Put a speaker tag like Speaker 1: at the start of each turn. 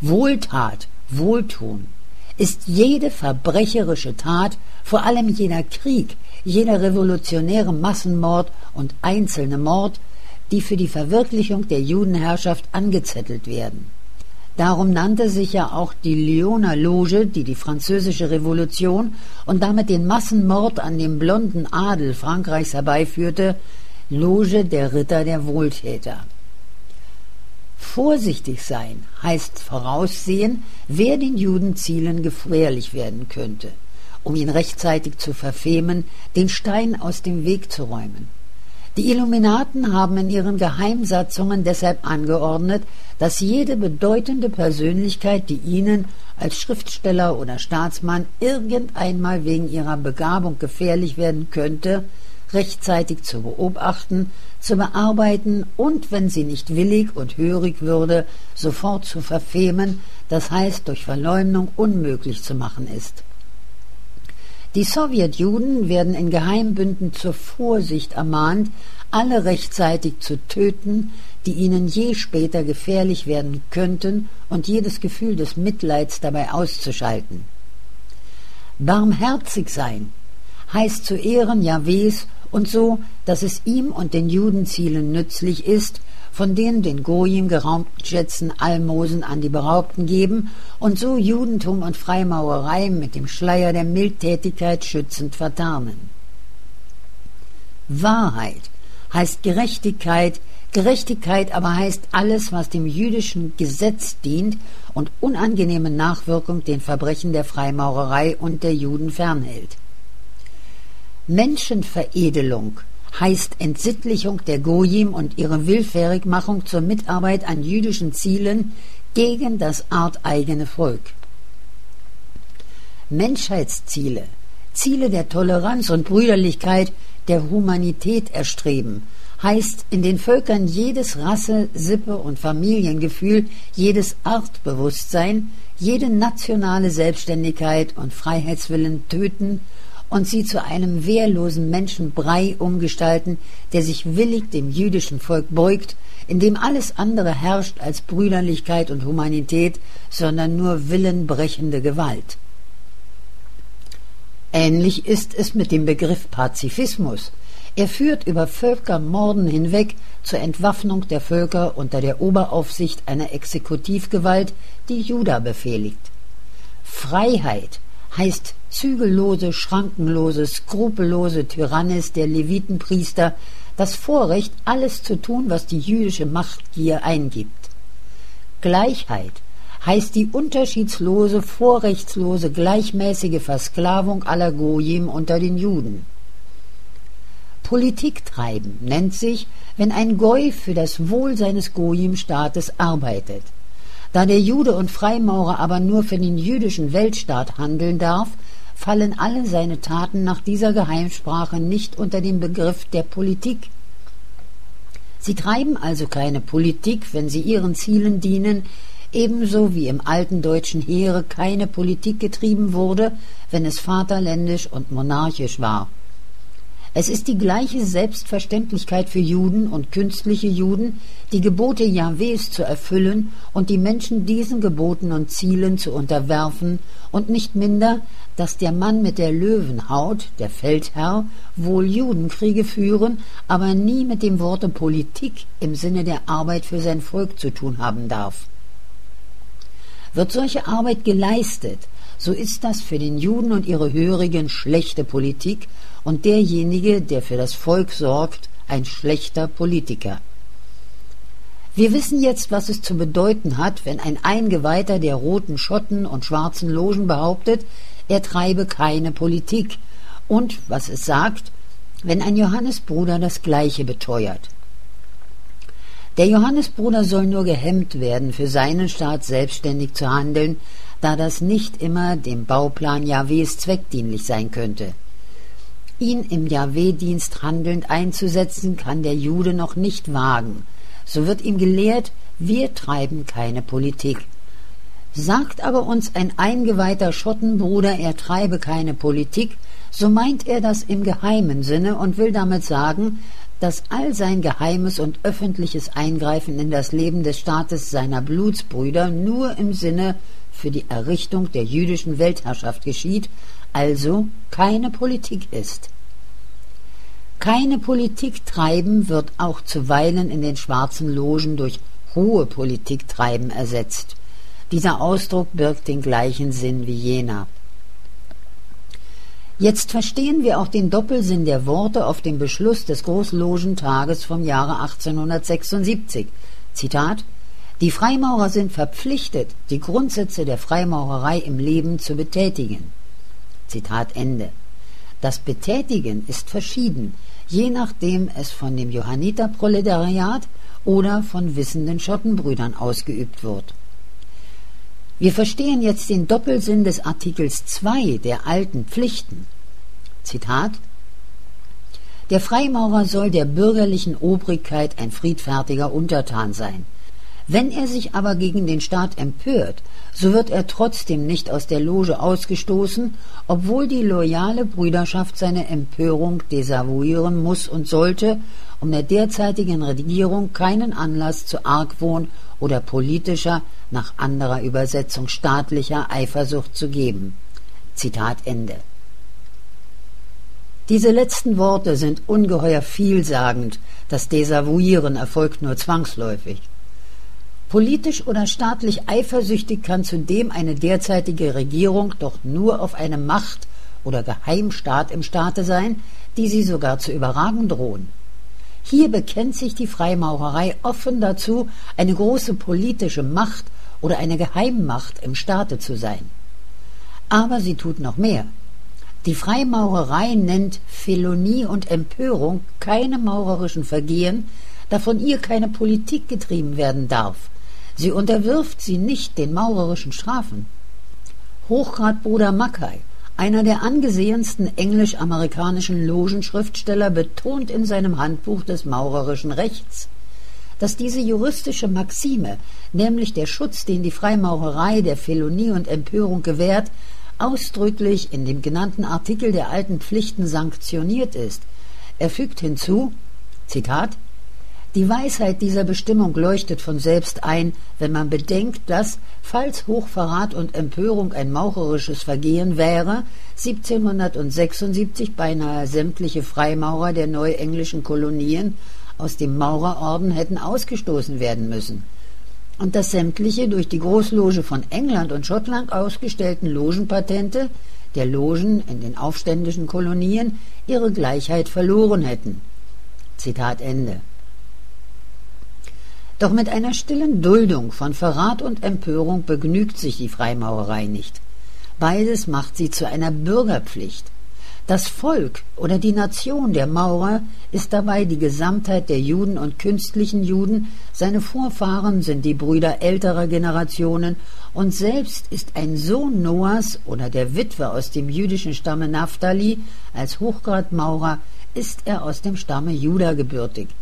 Speaker 1: Wohltat, Wohltun ist jede verbrecherische Tat, vor allem jener Krieg, jener revolutionäre Massenmord und einzelne Mord, die für die Verwirklichung der Judenherrschaft angezettelt werden. Darum nannte sich ja auch die Lyoner Loge, die die französische Revolution und damit den Massenmord an dem blonden Adel Frankreichs herbeiführte, Loge der Ritter der Wohltäter. Vorsichtig sein heißt voraussehen, wer den Judenzielen gefährlich werden könnte, um ihn rechtzeitig zu verfemen, den Stein aus dem Weg zu räumen. Die Illuminaten haben in ihren Geheimsatzungen deshalb angeordnet, dass jede bedeutende Persönlichkeit, die ihnen als Schriftsteller oder Staatsmann irgendeinmal wegen ihrer Begabung gefährlich werden könnte, rechtzeitig zu beobachten, zu bearbeiten und, wenn sie nicht willig und hörig würde, sofort zu verfemen, das heißt durch Verleumdung unmöglich zu machen ist. Die Sowjetjuden werden in Geheimbünden zur Vorsicht ermahnt, alle rechtzeitig zu töten, die ihnen je später gefährlich werden könnten und jedes Gefühl des Mitleids dabei auszuschalten. Barmherzig sein heißt zu Ehren Jahwes und so, dass es ihm und den Judenzielen nützlich ist, von denen den Goyim geraumten Schätzen Almosen an die Beraubten geben und so Judentum und Freimaurerei mit dem Schleier der Mildtätigkeit schützend vertarnen. Wahrheit heißt Gerechtigkeit, Gerechtigkeit aber heißt alles, was dem jüdischen Gesetz dient und unangenehme Nachwirkung den Verbrechen der Freimaurerei und der Juden fernhält. Menschenveredelung heißt Entsittlichung der Goyim und ihre Willfährigmachung zur Mitarbeit an jüdischen Zielen gegen das arteigene Volk. Menschheitsziele, Ziele der Toleranz und Brüderlichkeit, der Humanität erstreben, heißt in den Völkern jedes Rasse-, Sippe- und Familiengefühl, jedes Artbewusstsein, jede nationale Selbstständigkeit und Freiheitswillen töten und sie zu einem wehrlosen Menschenbrei umgestalten, der sich willig dem jüdischen Volk beugt, in dem alles andere herrscht als Brüderlichkeit und Humanität, sondern nur willenbrechende Gewalt. Ähnlich ist es mit dem Begriff Pazifismus. Er führt über Völkermorden hinweg zur Entwaffnung der Völker unter der Oberaufsicht einer Exekutivgewalt, die Juda befehligt. Freiheit heißt zügellose, schrankenlose, skrupellose Tyrannis der Levitenpriester, das Vorrecht, alles zu tun, was die jüdische Machtgier eingibt. Gleichheit heißt die unterschiedslose, vorrechtslose, gleichmäßige Versklavung aller Gojim unter den Juden. Politik treiben nennt sich, wenn ein Goi für das Wohl seines Gojim-Staates arbeitet. Da der Jude und Freimaurer aber nur für den jüdischen Weltstaat handeln darf, fallen alle seine Taten nach dieser Geheimsprache nicht unter den Begriff der Politik. Sie treiben also keine Politik, wenn sie ihren Zielen dienen, ebenso wie im alten deutschen Heere keine Politik getrieben wurde, wenn es vaterländisch und monarchisch war. Es ist die gleiche Selbstverständlichkeit für Juden und künstliche Juden, die Gebote Jahwes zu erfüllen und die Menschen diesen Geboten und Zielen zu unterwerfen, und nicht minder, dass der Mann mit der Löwenhaut, der Feldherr, wohl Judenkriege führen, aber nie mit dem Worte Politik im Sinne der Arbeit für sein Volk zu tun haben darf. Wird solche Arbeit geleistet, so ist das für den Juden und ihre Hörigen schlechte Politik und derjenige, der für das Volk sorgt, ein schlechter Politiker. Wir wissen jetzt, was es zu bedeuten hat, wenn ein Eingeweihter der roten Schotten und schwarzen Logen behauptet, er treibe keine Politik, und was es sagt, wenn ein Johannesbruder das Gleiche beteuert. Der Johannesbruder soll nur gehemmt werden, für seinen Staat selbstständig zu handeln, da das nicht immer dem Bauplan Jahwes zweckdienlich sein könnte. Ihn im Jahwe-Dienst handelnd einzusetzen, kann der Jude noch nicht wagen. So wird ihm gelehrt, wir treiben keine Politik. Sagt aber uns ein eingeweihter Schottenbruder, er treibe keine Politik, so meint er das im geheimen Sinne und will damit sagen, dass all sein geheimes und öffentliches Eingreifen in das Leben des Staates seiner Blutsbrüder nur im Sinne für die Errichtung der jüdischen Weltherrschaft geschieht, also keine Politik ist. Keine Politik treiben wird auch zuweilen in den schwarzen Logen durch hohe Politik treiben ersetzt. Dieser Ausdruck birgt den gleichen Sinn wie jener. Jetzt verstehen wir auch den Doppelsinn der Worte auf dem Beschluss des Großlogentages vom Jahre 1876. Zitat: Die Freimaurer sind verpflichtet, die Grundsätze der Freimaurerei im Leben zu betätigen. Zitat Ende. Das Betätigen ist verschieden, je nachdem es von dem Johanniterproletariat oder von wissenden Schottenbrüdern ausgeübt wird. Wir verstehen jetzt den Doppelsinn des Artikels 2 der alten Pflichten. Zitat: Der Freimaurer soll der bürgerlichen Obrigkeit ein friedfertiger Untertan sein. Wenn er sich aber gegen den Staat empört, so wird er trotzdem nicht aus der Loge ausgestoßen, obwohl die loyale Brüderschaft seine Empörung desavouieren muss und sollte, um der derzeitigen Regierung keinen Anlass zu Argwohn oder politischer, nach anderer Übersetzung staatlicher Eifersucht zu geben. Zitat Ende. Diese letzten Worte sind ungeheuer vielsagend, das Desavouieren erfolgt nur zwangsläufig. Politisch oder staatlich eifersüchtig kann zudem eine derzeitige Regierung doch nur auf eine Macht oder Geheimstaat im Staate sein, die sie sogar zu überragen drohen. Hier bekennt sich die Freimaurerei offen dazu, eine große politische Macht oder eine Geheimmacht im Staate zu sein. Aber sie tut noch mehr. Die Freimaurerei nennt Felonie und Empörung keine maurerischen Vergehen, da von ihr keine Politik getrieben werden darf. Sie unterwirft sie nicht den maurerischen Strafen. Hochgradbruder Mackay, einer der angesehensten englisch-amerikanischen Logenschriftsteller, betont in seinem Handbuch des maurerischen Rechts, dass diese juristische Maxime, nämlich der Schutz, den die Freimaurerei der Felonie und Empörung gewährt, ausdrücklich in dem genannten Artikel der alten Pflichten sanktioniert ist. Er fügt hinzu, Zitat: Die Weisheit dieser Bestimmung leuchtet von selbst ein, wenn man bedenkt, dass, falls Hochverrat und Empörung ein maurerisches Vergehen wäre, 1776 beinahe sämtliche Freimaurer der neuenglischen Kolonien aus dem Maurerorden hätten ausgestoßen werden müssen und dass sämtliche durch die Großloge von England und Schottland ausgestellten Logenpatente der Logen in den aufständischen Kolonien ihre Gleichheit verloren hätten. Zitat Ende. Doch mit einer stillen Duldung von Verrat und Empörung begnügt sich die Freimaurerei nicht. Beides macht sie zu einer Bürgerpflicht. Das Volk oder die Nation der Maurer ist dabei die Gesamtheit der Juden und künstlichen Juden, seine Vorfahren sind die Brüder älterer Generationen und selbst ist ein Sohn Noahs oder der Witwe aus dem jüdischen Stamme Naphtali, als Hochgradmaurer ist er aus dem Stamme Juda gebürtig.